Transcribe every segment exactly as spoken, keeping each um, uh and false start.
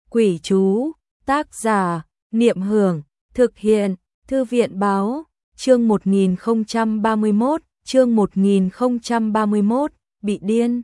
Quỷ chú, tác giả, Niệm Hưởng, thực hiện, Thư viện báo, chương một nghìn không trăm ba mươi mốt, chương một nghìn không trăm ba mươi mốt, bị điên.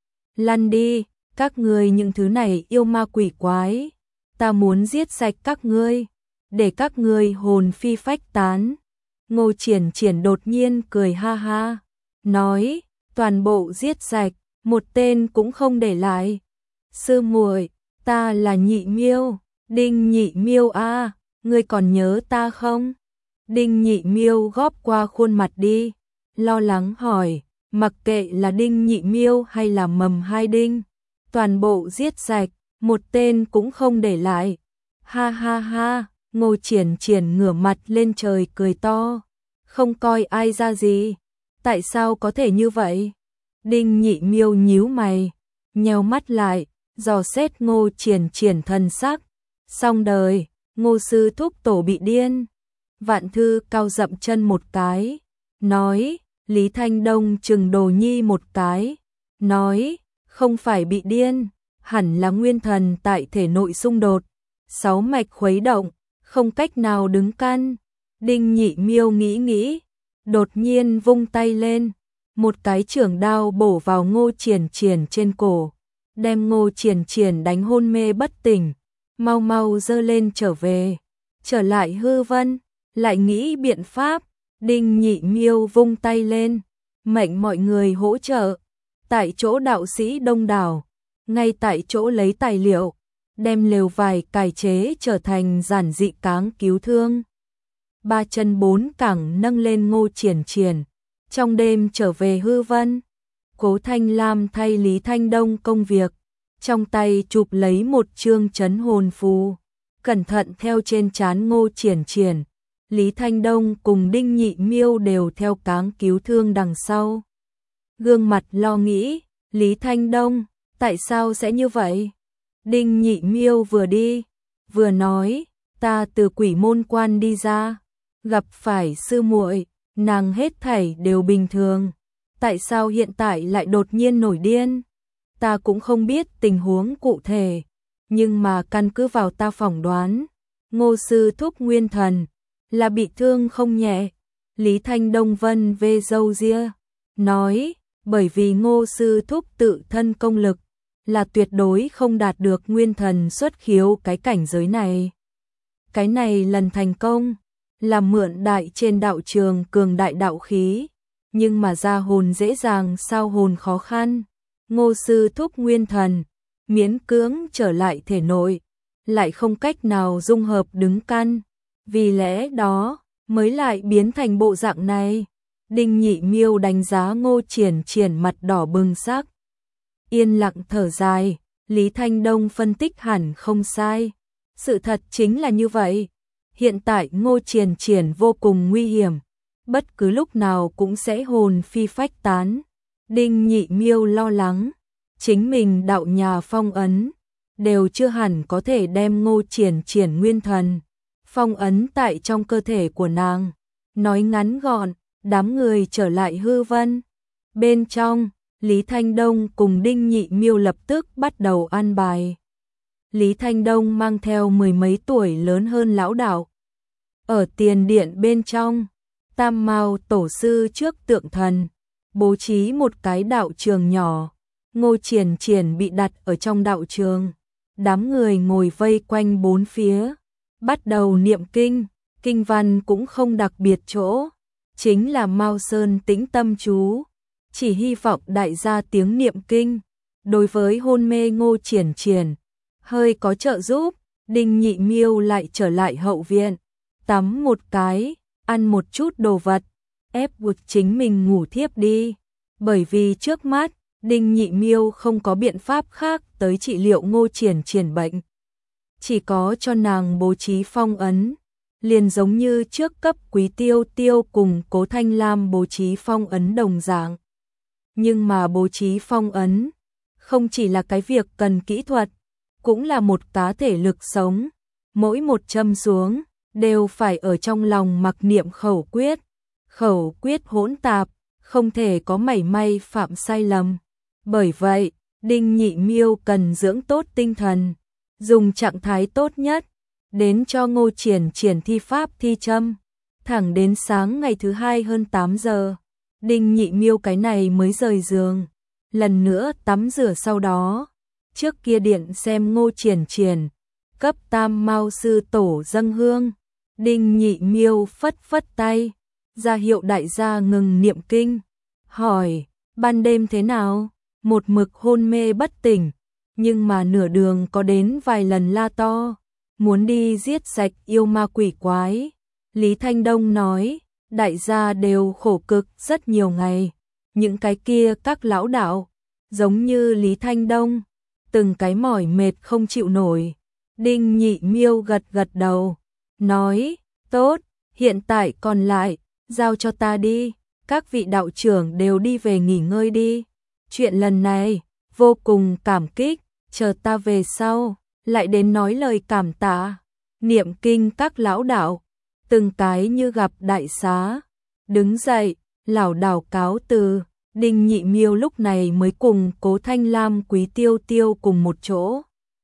Lăn đi, các ngươi những thứ này yêu ma quỷ quái, ta muốn giết sạch các ngươi, để các ngươi hồn phi phách tán. Ngô Triển Triển đột nhiên cười ha ha, nói, toàn bộ giết sạch, một tên cũng không để lại. Sư muội, ta là Nhị Miêu, Đinh Nhị Miêu a, ngươi còn nhớ ta không? Đinh Nhị Miêu góp qua khuôn mặt đi, lo lắng hỏi, mặc kệ là Đinh Nhị Miêu hay là Mầm Hai Đinh, toàn bộ giết sạch, một tên cũng không để lại. Ha ha ha, Ngô Triển Triển ngửa mặt lên trời cười to, không coi ai ra gì, tại sao có thể như vậy? Đinh Nhị Miêu nhíu mày, nheo mắt lại, dò xét Ngô Triển Triển thần sắc, xong đời, Ngô sư thúc tổ bị điên. Vạn Thư cao dậm chân một cái, nói, Lý Thanh Đông chừng Đồ Nhi một cái, nói, không phải bị điên, hẳn là nguyên thần tại thể nội xung đột, sáu mạch khuấy động, không cách nào đứng căn. Đinh Nhị Miêu nghĩ nghĩ, đột nhiên vung tay lên, một cái chưởng đao bổ vào Ngô Triển Triển trên cổ, đem Ngô Triển Triển đánh hôn mê bất tỉnh, mau mau dơ lên trở về, trở lại hư vân, lại nghĩ biện pháp. Đinh Nhị Miêu vung tay lên, mệnh mọi người hỗ trợ, tại chỗ đạo sĩ đông đảo, ngay tại chỗ lấy tài liệu, đem lều vải cải chế trở thành giản dị cáng cứu thương. Ba chân bốn cẳng nâng lên Ngô Triển Triển, trong đêm trở về hư vân. Cố Thanh Lam thay Lý Thanh Đông công việc, trong tay chụp lấy một chương trấn hồn phù, cẩn thận theo trên trán Ngô Triển Triển. Lý Thanh Đông cùng Đinh Nhị Miêu đều theo cáng cứu thương đằng sau. Gương mặt lo nghĩ, Lý Thanh Đông, tại sao sẽ như vậy? Đinh Nhị Miêu vừa đi, vừa nói, ta từ quỷ môn quan đi ra, gặp phải sư muội, nàng hết thảy đều bình thường, tại sao hiện tại lại đột nhiên nổi điên? Ta cũng không biết tình huống cụ thể, nhưng mà căn cứ vào ta phỏng đoán, Ngô sư thúc nguyên thần là bị thương không nhẹ. Lý Thanh Đông vân vê râu ria, nói, bởi vì Ngô sư thúc tự thân công lực là tuyệt đối không đạt được nguyên thần xuất khiếu cái cảnh giới này. Cái này lần thành công là mượn đại trên đạo trường cường đại đạo khí, nhưng mà ra hồn dễ dàng sao hồn khó khăn. Ngô sư thúc nguyên thần miễn cưỡng trở lại thể nội, lại không cách nào dung hợp đứng căn, vì lẽ đó mới lại biến thành bộ dạng này. Đinh Nhị Miêu đánh giá Ngô Triển Triển mặt đỏ bừng sắc, yên lặng thở dài. Lý Thanh Đông phân tích hẳn không sai, sự thật chính là như vậy. Hiện tại Ngô Triển Triển vô cùng nguy hiểm, bất cứ lúc nào cũng sẽ hồn phi phách tán. Đinh Nhị Miêu lo lắng, chính mình đạo nhà phong ấn đều chưa hẳn có thể đem Ngô Triển Triển nguyên thần phong ấn tại trong cơ thể của nàng. Nói ngắn gọn, đám người trở lại hư vân. Bên trong, Lý Thanh Đông cùng Đinh Nhị Miêu lập tức bắt đầu an bài. Lý Thanh Đông mang theo mười mấy tuổi lớn hơn lão đạo. Ở tiền điện bên trong, Tam Mao tổ sư trước tượng thần, bố trí một cái đạo trường nhỏ. Ngô Triển Triển bị đặt ở trong đạo trường. Đám người ngồi vây quanh bốn phía, bắt đầu niệm kinh. Kinh văn cũng không đặc biệt chỗ, chính là Mao Sơn tĩnh tâm chú, chỉ hy vọng đại gia tiếng niệm kinh đối với hôn mê Ngô Triển Triển hơi có trợ giúp. Đinh Nhị Miêu lại trở lại hậu viện, tắm một cái, ăn một chút đồ vật, ép buộc chính mình ngủ thiếp đi, bởi vì trước mắt Đinh Nhị Miêu không có biện pháp khác tới trị liệu Ngô Triển Triển bệnh, chỉ có cho nàng bố trí phong ấn, liền giống như trước cấp Quý Tiêu Tiêu cùng Cố Thanh Lam bố trí phong ấn đồng dạng. Nhưng mà bố trí phong ấn không chỉ là cái việc cần kỹ thuật, cũng là một cá thể lực sống, mỗi một châm xuống đều phải ở trong lòng mặc niệm khẩu quyết, khẩu quyết hỗn tạp, không thể có mảy may phạm sai lầm. Bởi vậy, Đinh Nhị Miêu cần dưỡng tốt tinh thần, dùng trạng thái tốt nhất, đến cho Ngô Triển Triển thi pháp thi châm. Thẳng đến sáng ngày thứ hai hơn tám giờ, Đinh Nhị Miêu cái này mới rời giường, lần nữa tắm rửa sau đó, trước kia điện xem Ngô Triển Triển, cấp Tam Mao sư tổ dâng hương. Đinh Nhị Miêu phất phất tay, ra hiệu đại gia ngừng niệm kinh, hỏi, ban đêm thế nào? Một mực hôn mê bất tỉnh, nhưng mà nửa đường có đến vài lần la to, muốn đi giết sạch yêu ma quỷ quái. Lý Thanh Đông nói, đại gia đều khổ cực rất nhiều ngày, những cái kia các lão đạo, giống như Lý Thanh Đông, từng cái mỏi mệt không chịu nổi. Đinh Nhị Miêu gật gật đầu, nói, tốt, hiện tại còn lại, giao cho ta đi, các vị đạo trưởng đều đi về nghỉ ngơi đi. Chuyện lần này, vô cùng cảm kích, chờ ta về sau, lại đến nói lời cảm tạ. Niệm kinh các lão đạo, từng cái như gặp đại xá, đứng dậy, lảo đảo cáo từ. Đinh Nhị Miêu lúc này mới cùng Cố Thanh Lam Quý Tiêu Tiêu cùng một chỗ,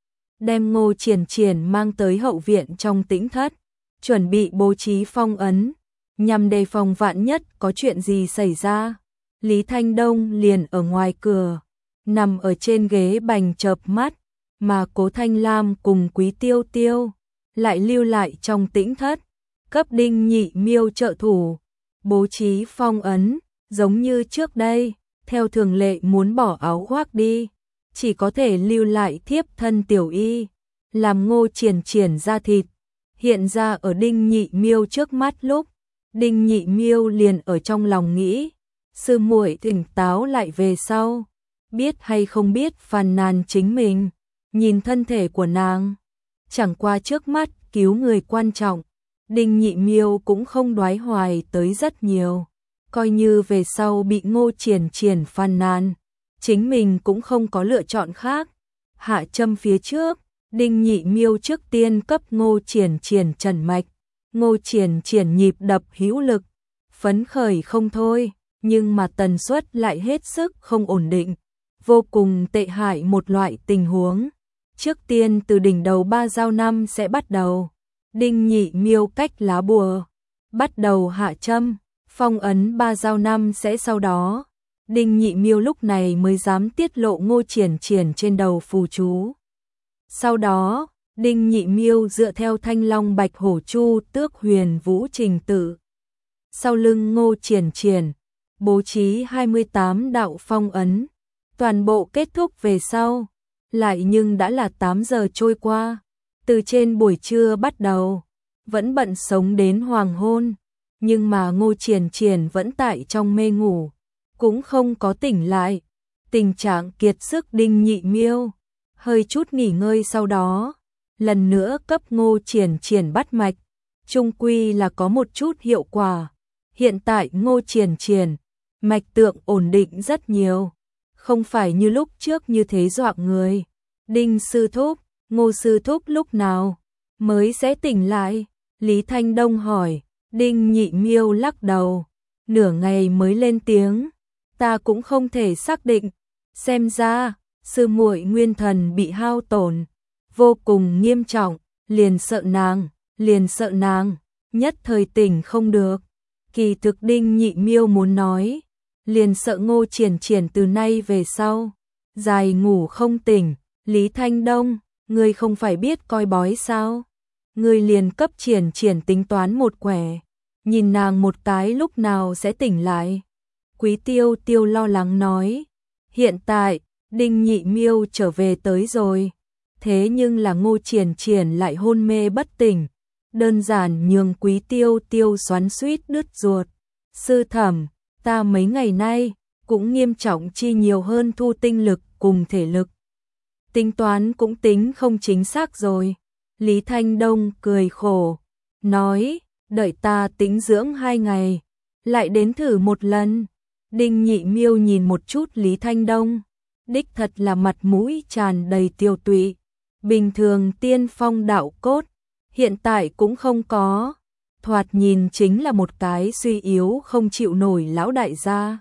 đem Ngô Triển Triển mang tới hậu viện trong tĩnh thất, chuẩn bị bố trí phong ấn, nhằm đề phòng vạn nhất có chuyện gì xảy ra. Lý Thanh Đông liền ở ngoài cửa, nằm ở trên ghế bành chợp mắt, mà Cố Thanh Lam cùng Quý Tiêu Tiêu lại lưu lại trong tĩnh thất, cấp Đinh Nhị Miêu trợ thủ, bố trí phong ấn, giống như trước đây, theo thường lệ muốn bỏ áo khoác đi, chỉ có thể lưu lại thiếp thân tiểu y, làm Ngô Triển Triển ra thịt, hiện ra ở Đinh Nhị Miêu trước mắt lúc, Đinh Nhị Miêu liền ở trong lòng nghĩ, sư muội tỉnh táo lại về sau, biết hay không biết phàn nàn chính mình, nhìn thân thể của nàng, chẳng qua trước mắt cứu người quan trọng, Đinh Nhị Miêu cũng không đoái hoài tới rất nhiều, coi như về sau bị Ngô Triển Triển phàn nàn, chính mình cũng không có lựa chọn khác. Hạ châm phía trước, Đinh Nhị Miêu trước tiên cấp Ngô Triển Triển trần mạch, Ngô Triển Triển nhịp đập hữu lực, phấn khởi không thôi, nhưng mà tần suất lại hết sức không ổn định, vô cùng tệ hại một loại tình huống. Trước tiên từ đỉnh đầu ba dao năm sẽ bắt đầu, Đinh Nhị Miêu cách lá bùa, bắt đầu hạ châm, phong ấn ba dao năm sẽ sau đó. Đinh Nhị Miêu lúc này mới dám tiết lộ Ngô Triển Triển trên đầu phù chú. Sau đó, Đinh Nhị Miêu dựa theo Thanh Long Bạch Hổ Chu Tước Huyền Vũ trình tự, sau lưng Ngô Triển Triển, bố trí hai mươi tám đạo phong ấn, toàn bộ kết thúc về sau, lại nhưng đã là tám giờ trôi qua, từ trên buổi trưa bắt đầu, vẫn bận sống đến hoàng hôn, nhưng mà Ngô Triển Triển vẫn tại trong mê ngủ, cũng không có tỉnh lại, tình trạng kiệt sức Đinh Nhị Miêu, hơi chút nghỉ ngơi sau đó, lần nữa cấp Ngô Triển Triển bắt mạch, chung quy là có một chút hiệu quả. Hiện tại Ngô Triển Triển, mạch tượng ổn định rất nhiều, không phải như lúc trước như thế dọa người. Đinh sư thúc, Ngô sư thúc lúc nào mới sẽ tỉnh lại? Lý Thanh Đông hỏi. Đinh Nhị Miêu lắc đầu, nửa ngày mới lên tiếng, ta cũng không thể xác định, xem ra sư muội nguyên thần bị hao tổn, vô cùng nghiêm trọng, liền sợ nàng, liền sợ nàng, nhất thời tỉnh không được. Kỳ thực Đinh Nhị Miêu muốn nói, liền sợ Ngô Triển Triển từ nay về sau, dài ngủ không tỉnh. Lý Thanh Đông, ngươi không phải biết coi bói sao? Ngươi liền cấp Triển Triển tính toán một quẻ, nhìn nàng một cái lúc nào sẽ tỉnh lại. Quý Tiêu Tiêu lo lắng nói, hiện tại, Đinh Nhị Miêu trở về tới rồi, thế nhưng là Ngô Triển Triển lại hôn mê bất tỉnh, đơn giản nhường Quý Tiêu Tiêu xoắn xuýt đứt ruột. Sư thẩm, ta mấy ngày nay, cũng nghiêm trọng chi nhiều hơn thu tinh lực cùng thể lực. Tính toán cũng tính không chính xác rồi. Lý Thanh Đông cười khổ, nói, đợi ta tĩnh dưỡng hai ngày, lại đến thử một lần. Đinh Nhị Miêu nhìn một chút Lý Thanh Đông, đích thật là mặt mũi tràn đầy tiêu tụy, bình thường tiên phong đạo cốt, hiện tại cũng không có, thoạt nhìn chính là một cái suy yếu không chịu nổi lão đại gia.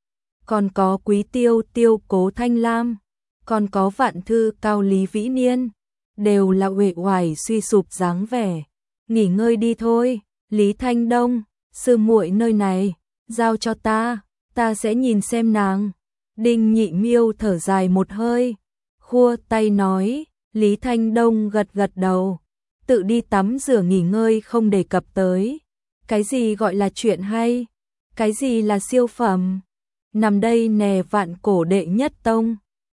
Còn có Quý Tiêu Tiêu Cố Thanh Lam, còn có Vạn Thư Cao Lý Vĩ Niên, đều là uể oải suy sụp dáng vẻ. Nghỉ ngơi đi thôi, Lý Thanh Đông, sư muội nơi này, giao cho ta, ta sẽ nhìn xem nàng. Đinh Nhị Miêu thở dài một hơi, khua tay nói, Lý Thanh Đông gật gật đầu, tự đi tắm rửa nghỉ ngơi không đề cập tới. Cái gì gọi là chuyện hay? Cái gì là siêu phẩm? Nằm đây nè vạn cổ đệ nhất tông.